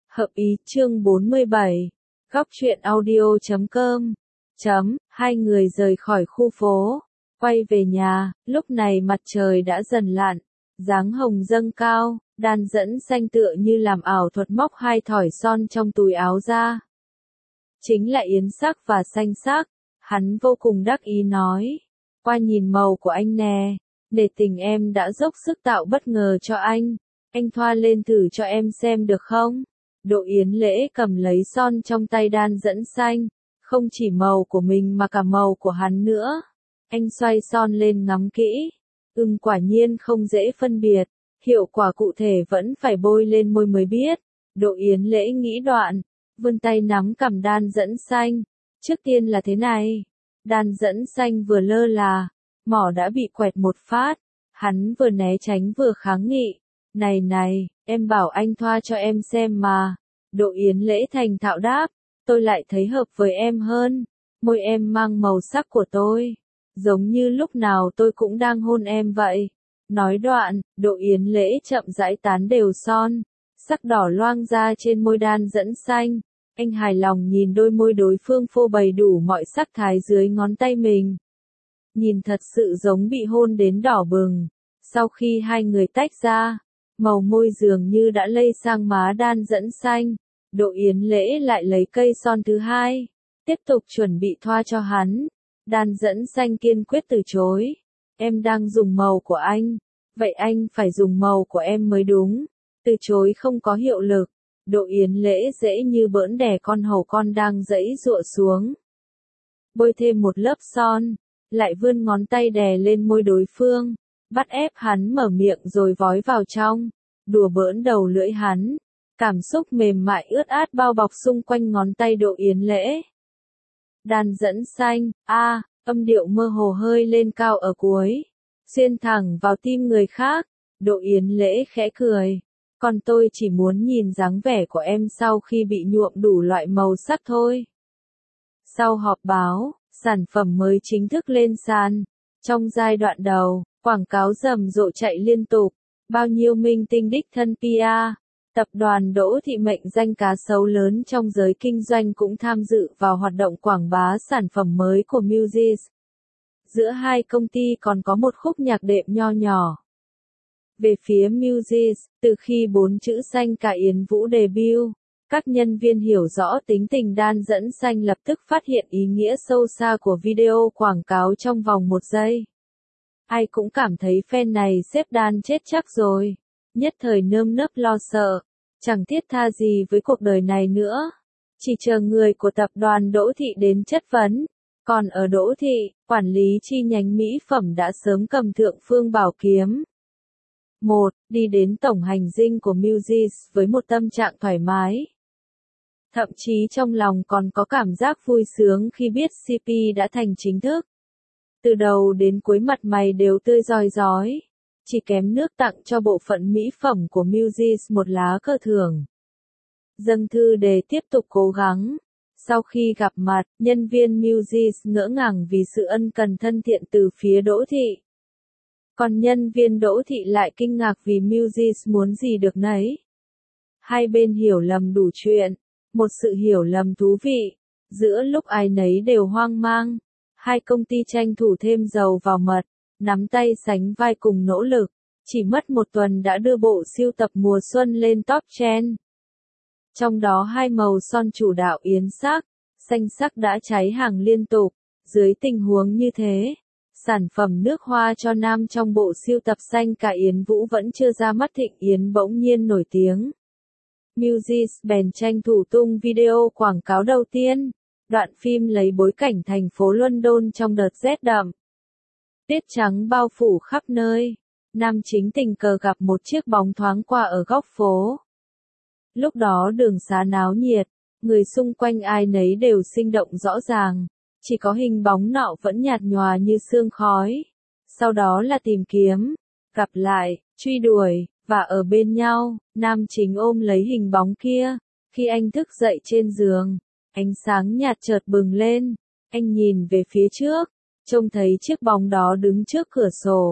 Hợp ý chương 47. Góc truyện audio.com. Hai người rời khỏi khu phố, quay về nhà, lúc này mặt trời đã dần lặn, dáng hồng dâng cao, Đan Dẫn Xanh tựa như làm ảo thuật móc hai thỏi son trong túi áo ra. Chính là yến sắc và xanh sắc, hắn vô cùng đắc ý nói. Qua nhìn màu của anh nè, để tình em đã dốc sức tạo bất ngờ cho anh thoa lên thử cho em xem được không? Đỗ Yến Lễ cầm lấy son trong tay Đan Dẫn Xanh, không chỉ màu của mình mà cả màu của hắn nữa. Anh xoay son lên ngắm kỹ. Quả nhiên không dễ phân biệt, hiệu quả cụ thể vẫn phải bôi lên môi mới biết. Đỗ Yến Lễ nghĩ đoạn, vươn tay nắm cầm Đan Dẫn Xanh. Trước tiên là thế này. Đan Dẫn Xanh vừa lơ là, mỏ đã bị quẹt một phát. Hắn vừa né tránh vừa kháng nghị. Này, em bảo anh thoa cho em xem mà. Đỗ Yến Lễ thành thạo đáp, tôi lại thấy hợp với em hơn. Môi em mang màu sắc của tôi, giống như lúc nào tôi cũng đang hôn em vậy. Nói đoạn, Đỗ Yến Lễ chậm rãi tán đều son, sắc đỏ loang ra trên môi Đan Dẫn Xanh. Anh hài lòng nhìn đôi môi đối phương phô bày đủ mọi sắc thái dưới ngón tay mình. Nhìn thật sự giống bị hôn đến đỏ bừng. Sau khi hai người tách ra, màu môi dường như đã lây sang má Đan Dẫn Xanh. Đỗ Yến Lễ lại lấy cây son thứ hai, tiếp tục chuẩn bị thoa cho hắn. Đan Dẫn Xanh kiên quyết từ chối. Em đang dùng màu của anh, vậy anh phải dùng màu của em mới đúng. Từ chối không có hiệu lực. Đỗ Yến Lễ dễ như bỡn đè con hầu con đang giãy giụa xuống. Bôi thêm một lớp son, lại vươn ngón tay đè lên môi đối phương, bắt ép hắn mở miệng rồi vói vào trong, đùa bỡn đầu lưỡi hắn. Cảm xúc mềm mại ướt át bao bọc xung quanh ngón tay Đỗ Yến Lễ. Đan Dẫn Xanh, âm điệu mơ hồ hơi lên cao ở cuối, xuyên thẳng vào tim người khác. Đỗ Yến Lễ khẽ cười. Còn tôi chỉ muốn nhìn dáng vẻ của em sau khi bị nhuộm đủ loại màu sắc thôi. Sau họp báo, sản phẩm mới chính thức lên sàn. Trong giai đoạn đầu, quảng cáo rầm rộ chạy liên tục. Bao nhiêu minh tinh đích thân PR. Tập đoàn Đỗ Thị mệnh danh cá sấu lớn trong giới kinh doanh cũng tham dự vào hoạt động quảng bá sản phẩm mới của Muses. Giữa hai công ty còn có một khúc nhạc đệm nho nhỏ. Về phía Muses, từ khi 4 chữ Xanh Cả Yến Vũ debut, các nhân viên hiểu rõ tính tình Đan Dẫn Xanh lập tức phát hiện ý nghĩa sâu xa của video quảng cáo trong vòng 1 giây. Ai cũng cảm thấy fan này xếp Đan chết chắc rồi. Nhất thời nơm nớp lo sợ, chẳng thiết tha gì với cuộc đời này nữa. Chỉ chờ người của tập đoàn Đỗ Thị đến chất vấn. Còn ở Đỗ Thị, quản lý chi nhánh mỹ phẩm đã sớm cầm thượng phương bảo kiếm. Đi đến tổng hành dinh của Muses với một tâm trạng thoải mái. Thậm chí trong lòng còn có cảm giác vui sướng khi biết CP đã thành chính thức. Từ đầu đến cuối mặt mày đều tươi rói rói. Chỉ kém nước tặng cho bộ phận mỹ phẩm của Muses một lá cờ thưởng. Dâng thư để tiếp tục cố gắng. Sau khi gặp mặt, nhân viên Muses ngỡ ngàng vì sự ân cần thân thiện từ phía Đỗ Thị. Còn nhân viên Đỗ Thị lại kinh ngạc vì Muses muốn gì được nấy. Hai bên hiểu lầm đủ chuyện. Một sự hiểu lầm thú vị. Giữa lúc ai nấy đều hoang mang, hai công ty tranh thủ thêm dầu vào mật. Nắm tay sánh vai cùng nỗ lực, chỉ mất 1 tuần đã đưa bộ sưu tập mùa xuân lên top trend. Trong đó hai màu son chủ đạo yến sắc, xanh sắc đã cháy hàng liên tục. Dưới tình huống như thế, sản phẩm nước hoa cho nam trong bộ sưu tập Xanh Cả Yến Vũ vẫn chưa ra mắt Thịnh Yến bỗng nhiên nổi tiếng. Muses bèn tranh thủ tung video quảng cáo đầu tiên. Đoạn phim lấy bối cảnh thành phố London trong đợt rét đậm. Tiết trắng bao phủ khắp nơi. Nam chính tình cờ gặp một chiếc bóng thoáng qua ở góc phố. Lúc đó đường xá náo nhiệt, người xung quanh ai nấy đều sinh động rõ ràng. Chỉ có hình bóng nọ vẫn nhạt nhòa như sương khói. Sau đó là tìm kiếm, gặp lại, truy đuổi, và ở bên nhau. Nam chính ôm lấy hình bóng kia. Khi anh thức dậy trên giường, ánh sáng nhạt chợt bừng lên. Anh nhìn về phía trước. Trông thấy chiếc bóng đó đứng trước cửa sổ.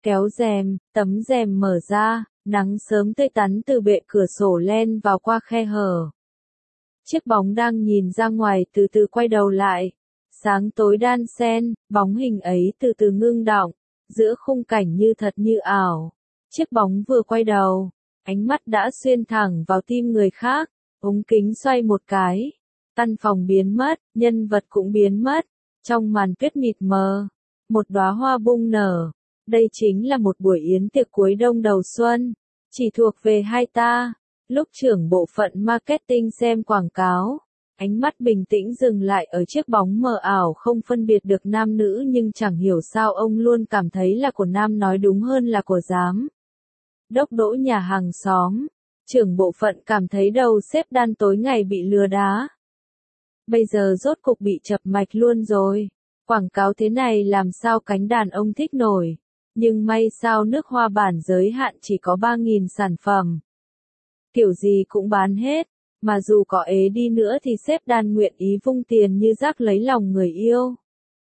Kéo rèm, tấm rèm mở ra, nắng sớm tươi tắn từ bệ cửa sổ len vào qua khe hở. Chiếc bóng đang nhìn ra ngoài từ từ quay đầu lại. Sáng tối đan xen, bóng hình ấy từ từ ngưng đọng, giữa khung cảnh như thật như ảo. Chiếc bóng vừa quay đầu, ánh mắt đã xuyên thẳng vào tim người khác, ống kính xoay một cái. Căn phòng biến mất, nhân vật cũng biến mất, trong màn tuyết mịt mờ. Một đóa hoa bung nở. Đây chính là một buổi yến tiệc cuối đông đầu xuân, chỉ thuộc về hai ta. Lúc trưởng bộ phận marketing xem quảng cáo, ánh mắt bình tĩnh dừng lại ở chiếc bóng mờ ảo không phân biệt được nam nữ, nhưng chẳng hiểu sao ông luôn cảm thấy là của nam, nói đúng hơn là của giám đốc Đỗ nhà hàng xóm. Trưởng bộ phận cảm thấy đầu sếp Đan tối ngày bị lừa đá. Bây giờ rốt cục bị chập mạch luôn rồi. Quảng cáo thế này làm sao cánh đàn ông thích nổi. Nhưng may sao nước hoa bản giới hạn chỉ có 3.000 sản phẩm. Kiểu gì cũng bán hết. Mà dù có ế đi nữa thì sếp Đan nguyện ý vung tiền như rác lấy lòng người yêu.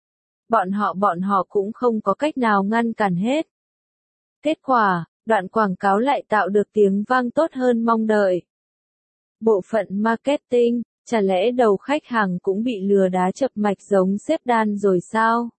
Bọn họ cũng không có cách nào ngăn cản hết. Kết quả, đoạn quảng cáo lại tạo được tiếng vang tốt hơn mong đợi. Bộ phận marketing, chả lẽ đầu khách hàng cũng bị lừa đá chập mạch giống sếp Đan rồi sao?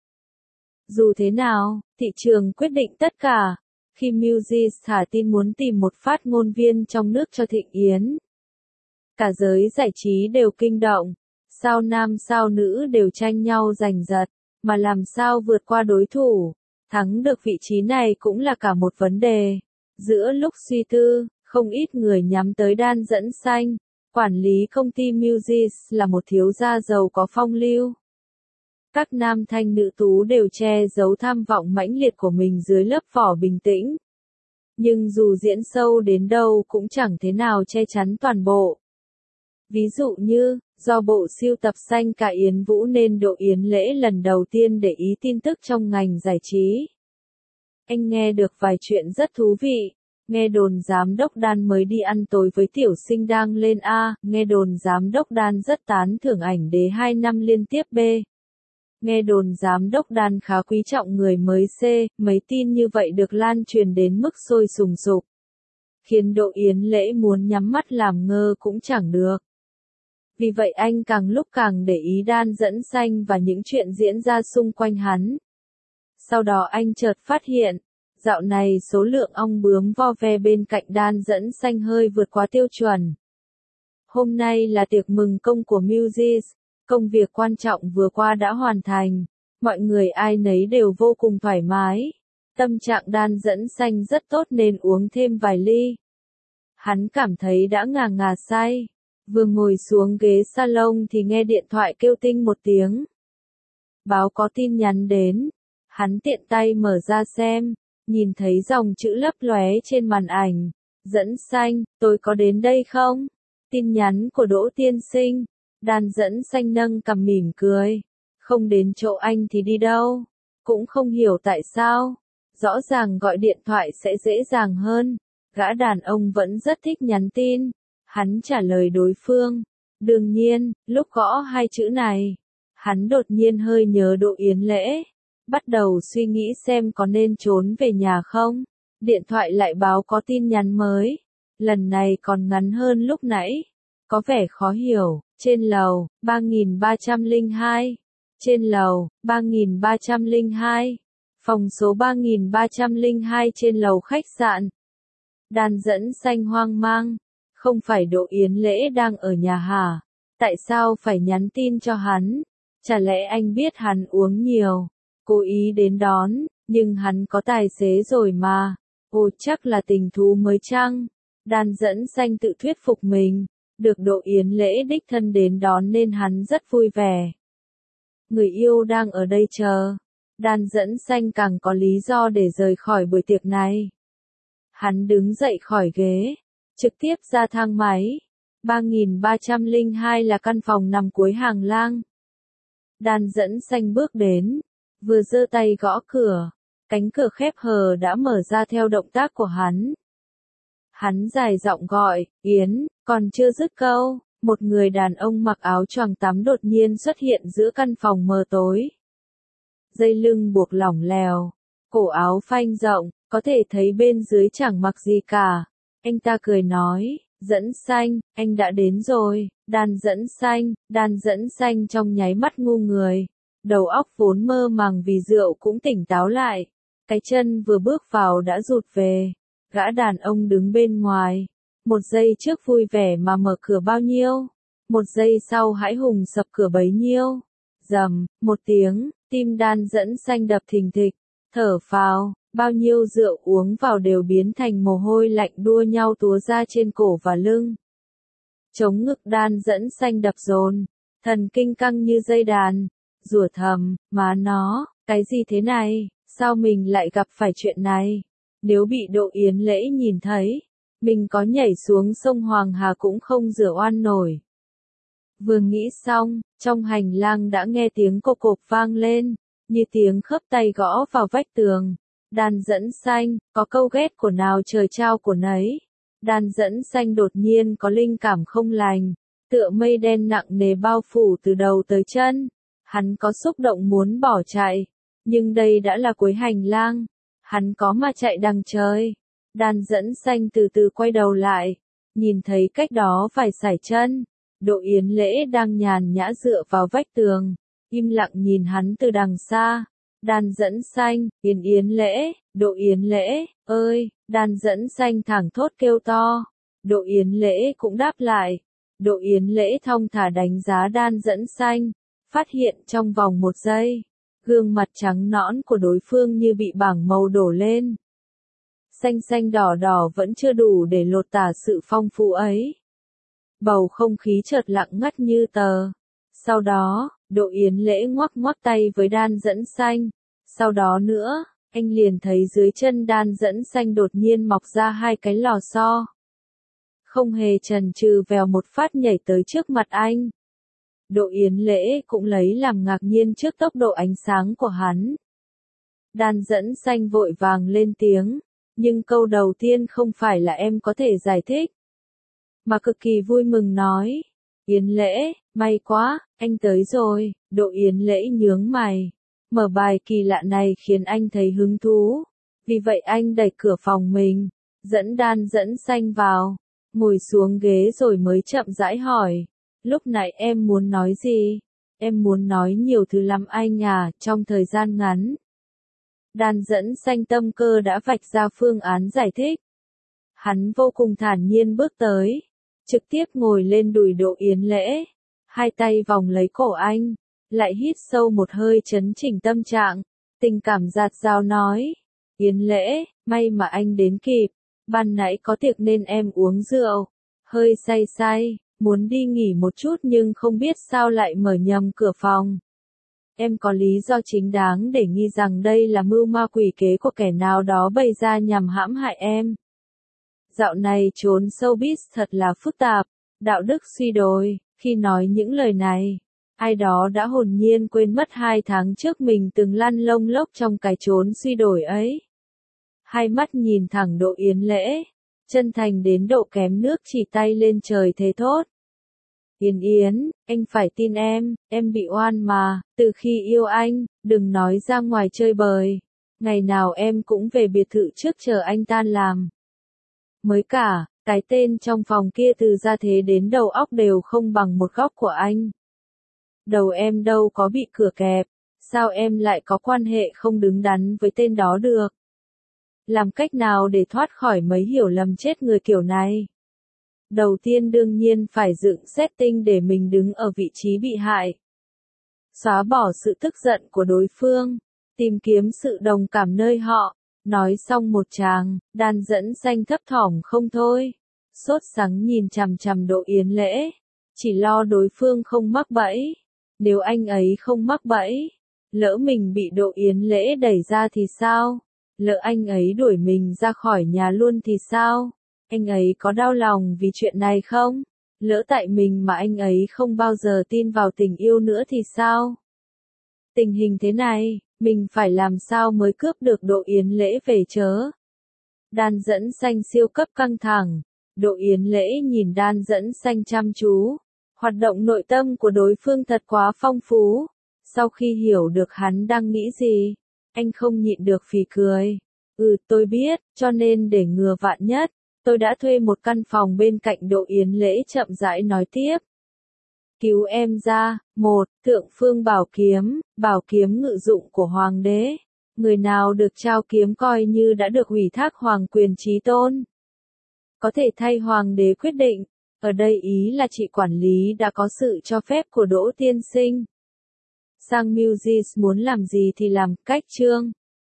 Dù thế nào, thị trường quyết định tất cả. Khi Muji's thả tin muốn tìm một phát ngôn viên trong nước cho Thịnh Yến. Cả giới giải trí đều kinh động. Sao nam sao nữ đều tranh nhau giành giật. Mà làm sao vượt qua đối thủ. Thắng được vị trí này cũng là cả một vấn đề. Giữa lúc suy tư, không ít người nhắm tới Đan Dẫn Xanh. Quản lý công ty Muji's là một thiếu gia giàu có phong lưu. Các nam thanh nữ tú đều che giấu tham vọng mãnh liệt của mình dưới lớp vỏ bình tĩnh. Nhưng dù diễn sâu đến đâu cũng chẳng thế nào che chắn toàn bộ. Ví dụ như, do bộ sưu tập xanh cả Yến Vũ nên Đỗ Yến Lễ lần đầu tiên để ý tin tức trong ngành giải trí. Anh nghe được vài chuyện rất thú vị. Nghe đồn giám đốc Đan mới đi ăn tối với tiểu sinh đang lên A. Nghe đồn giám đốc Đan rất tán thưởng ảnh đế 2 năm liên tiếp B. Nghe đồn giám đốc Đan khá quý trọng người mới C. Mấy tin như vậy được lan truyền đến mức sôi sùng sục. Khiến Đỗ Yến Lễ muốn nhắm mắt làm ngơ cũng chẳng được. Vì vậy anh càng lúc càng để ý Đan Dẫn Xanh và những chuyện diễn ra xung quanh hắn. Sau đó anh chợt phát hiện, dạo này số lượng ong bướm vo ve bên cạnh Đan Dẫn Xanh hơi vượt quá tiêu chuẩn. Hôm nay là tiệc mừng công của Muji's, công việc quan trọng vừa qua đã hoàn thành, mọi người ai nấy đều vô cùng thoải mái. Tâm trạng Đan Dẫn Xanh rất tốt nên uống thêm vài ly. Hắn cảm thấy đã ngà ngà say, vừa ngồi xuống ghế salon thì nghe điện thoại kêu tinh một tiếng. Báo có tin nhắn đến, hắn tiện tay mở ra xem. Nhìn thấy dòng chữ lấp lóe trên màn ảnh. Dẫn Xanh, tôi có đến đây không? Tin nhắn của Đỗ tiên sinh. Đan Dẫn Xanh nâng cằm mỉm cười. Không đến chỗ anh thì đi đâu? Cũng không hiểu tại sao. Rõ ràng gọi điện thoại sẽ dễ dàng hơn. Gã đàn ông vẫn rất thích nhắn tin. Hắn trả lời đối phương. Đương nhiên, lúc gõ hai chữ này, hắn đột nhiên hơi nhớ Đỗ Yến Lễ. Bắt đầu suy nghĩ xem có nên trốn về nhà không. Điện thoại lại báo có tin nhắn mới. Lần này còn ngắn hơn lúc nãy. Có vẻ khó hiểu. Trên lầu, 3302. Trên lầu, 3302. Phòng số 3302 trên lầu khách sạn. Đan Dẫn Xanh hoang mang. Không phải Đỗ Yến Lễ đang ở nhà hả? Tại sao phải nhắn tin cho hắn? Chả lẽ anh biết hắn uống nhiều? Cố ý đến đón, nhưng hắn có tài xế rồi mà. Ồ, chắc là tình thú mới chăng? Đan Dẫn Xanh tự thuyết phục mình. Được Đỗ Yến Lễ đích thân đến đón nên hắn rất vui vẻ. Người yêu đang ở đây chờ. Đan Dẫn Xanh càng có lý do để rời khỏi buổi tiệc này. Hắn đứng dậy khỏi ghế, trực tiếp ra thang máy. 3302 là căn phòng nằm cuối hàng lang. Đan Dẫn Xanh bước đến, vừa giơ tay gõ cửa, cánh cửa khép hờ đã mở ra theo động tác của hắn. Hắn dài giọng gọi, Yến, còn chưa dứt câu, một người đàn ông mặc áo choàng tắm đột nhiên xuất hiện giữa căn phòng mờ tối. Dây lưng buộc lỏng lẻo, cổ áo phanh rộng, có thể thấy bên dưới chẳng mặc gì cả. Anh ta cười nói, dẫn xanh, anh đã đến rồi. Đan dẫn xanh trong nháy mắt ngu người. Đầu óc vốn mơ màng vì rượu cũng tỉnh táo lại. Cái chân vừa bước vào đã rụt về. Gã đàn ông đứng bên ngoài. Một giây trước vui vẻ mà mở cửa bao nhiêu. Một giây sau hãi hùng sập cửa bấy nhiêu. Rầm, một tiếng, tim Đan dẫn xanh đập thình thịch. Thở phào, bao nhiêu rượu uống vào đều biến thành mồ hôi lạnh đua nhau túa ra trên cổ và lưng. Chống ngực Đan dẫn xanh đập dồn, thần kinh căng như dây đàn, rủa thầm, má nó, cái gì thế này, sao mình lại gặp phải chuyện này? Nếu bị Độ Yến Lễ nhìn thấy, mình có nhảy xuống sông Hoàng Hà cũng không rửa oan nổi. Vừa nghĩ xong, trong hành lang đã nghe tiếng cộp cộp vang lên, như tiếng khớp tay gõ vào vách tường. Đan dẫn xanh, có câu ghét của nào trời trao của nấy. Đan dẫn xanh đột nhiên có linh cảm không lành, tựa mây đen nặng nề bao phủ từ đầu tới chân. Hắn có xúc động muốn bỏ chạy, nhưng đây đã là cuối hành lang, hắn có mà chạy đằng trời. Đan dẫn xanh từ từ quay đầu lại, nhìn thấy cách đó vài sải chân, Độ Yến Lễ đang nhàn nhã dựa vào vách tường, im lặng nhìn hắn từ đằng xa. Đan dẫn xanh, Yến Lễ, Độ Yến Lễ, ơi, Đan dẫn xanh thẳng thốt kêu to. Độ Yến Lễ cũng đáp lại. Độ Yến Lễ thong thả đánh giá Đan dẫn xanh, phát hiện trong vòng một giây, gương mặt trắng nõn của đối phương như bị bảng màu đổ lên. Xanh xanh đỏ đỏ vẫn chưa đủ để lột tả sự phong phú ấy. Bầu không khí chợt lặng ngắt như tờ. Sau đó, Độ Yến Lễ ngoắc ngoắc tay với Đan dẫn xanh. Sau đó nữa, anh liền thấy dưới chân Đan dẫn xanh đột nhiên mọc ra hai cái lò xo. Không hề chần chừ vèo một phát nhảy tới trước mặt anh. Độ Yến Lễ cũng lấy làm ngạc nhiên trước tốc độ ánh sáng của hắn. Đan dẫn xanh vội vàng lên tiếng, nhưng câu đầu tiên không phải là em có thể giải thích, mà cực kỳ vui mừng nói. Yến Lễ, may quá, anh tới rồi. Độ Yến Lễ nhướng mày. Mở bài kỳ lạ này khiến anh thấy hứng thú. Vì vậy anh đẩy cửa phòng mình, dẫn Đan dẫn xanh vào, ngồi xuống ghế rồi mới chậm rãi hỏi. Lúc nãy em muốn nói gì? Em muốn nói nhiều thứ lắm anh à, trong thời gian ngắn. Đan dẫn xanh tâm cơ đã vạch ra phương án giải thích. Hắn vô cùng thản nhiên bước tới, trực tiếp ngồi lên đùi Độ Yến Lễ, hai tay vòng lấy cổ anh, lại hít sâu một hơi chấn chỉnh tâm trạng, tình cảm dạt dào nói. Yến Lễ, may mà anh đến kịp, ban nãy có tiệc nên em uống rượu, hơi say say, muốn đi nghỉ một chút nhưng không biết sao lại mở nhầm cửa phòng. Em có lý do chính đáng để nghi rằng đây là mưu ma quỷ kế của kẻ nào đó bày ra nhằm hãm hại em. Dạo này trốn showbiz thật là phức tạp, đạo đức suy đồi. Khi nói những lời này, ai đó đã hồn nhiên quên mất 2 tháng trước mình từng lăn lông lốc trong cái chốn suy đồi ấy. Hai mắt nhìn thẳng Độ Yến Lễ, chân thành đến độ kém nước chỉ tay lên trời thề thốt. Yến, anh phải tin em bị oan mà, từ khi yêu anh, đừng nói ra ngoài chơi bời. Ngày nào em cũng về biệt thự trước chờ anh tan làm. Mới cả, cái tên trong phòng kia từ gia thế đến đầu óc đều không bằng một góc của anh. Đầu em đâu có bị cửa kẹp, sao em lại có quan hệ không đứng đắn với tên đó được? Làm cách nào để thoát khỏi mấy hiểu lầm chết người kiểu này? Đầu tiên đương nhiên phải dựng setting để mình đứng ở vị trí bị hại. Xóa bỏ sự tức giận của đối phương, tìm kiếm sự đồng cảm nơi họ. Nói xong một tràng, Đan dẫn xanh thấp thỏm không thôi. Sốt sắng nhìn chằm chằm Độ Yến Lễ, chỉ lo đối phương không mắc bẫy. Nếu anh ấy không mắc bẫy, lỡ mình bị Độ Yến Lễ đẩy ra thì sao? Lỡ anh ấy đuổi mình ra khỏi nhà luôn thì sao? Anh ấy có đau lòng vì chuyện này không? Lỡ tại mình mà anh ấy không bao giờ tin vào tình yêu nữa thì sao? Tình hình thế này, mình phải làm sao mới cướp được Độ Yến Lễ về chớ? Đan dẫn xanh siêu cấp căng thẳng. Độ Yến Lễ nhìn Đan dẫn xanh chăm chú. Hoạt động nội tâm của đối phương thật quá phong phú. Sau khi hiểu được hắn đang nghĩ gì, Anh không nhịn được phì cười. Tôi biết, cho nên để ngừa vạn nhất, tôi đã thuê một căn phòng bên cạnh Đỗ Yến Lễ chậm rãi nói tiếp. Cứu em ra, Thượng Phương bảo kiếm ngự dụng của Hoàng đế. Người nào được trao kiếm coi như đã được ủy thác hoàng quyền chí tôn. Có thể thay Hoàng đế quyết định. Ở đây ý là chị quản lý đã có sự cho phép của Đỗ tiên sinh. Sang Musis muốn làm gì thì làm, cách chương.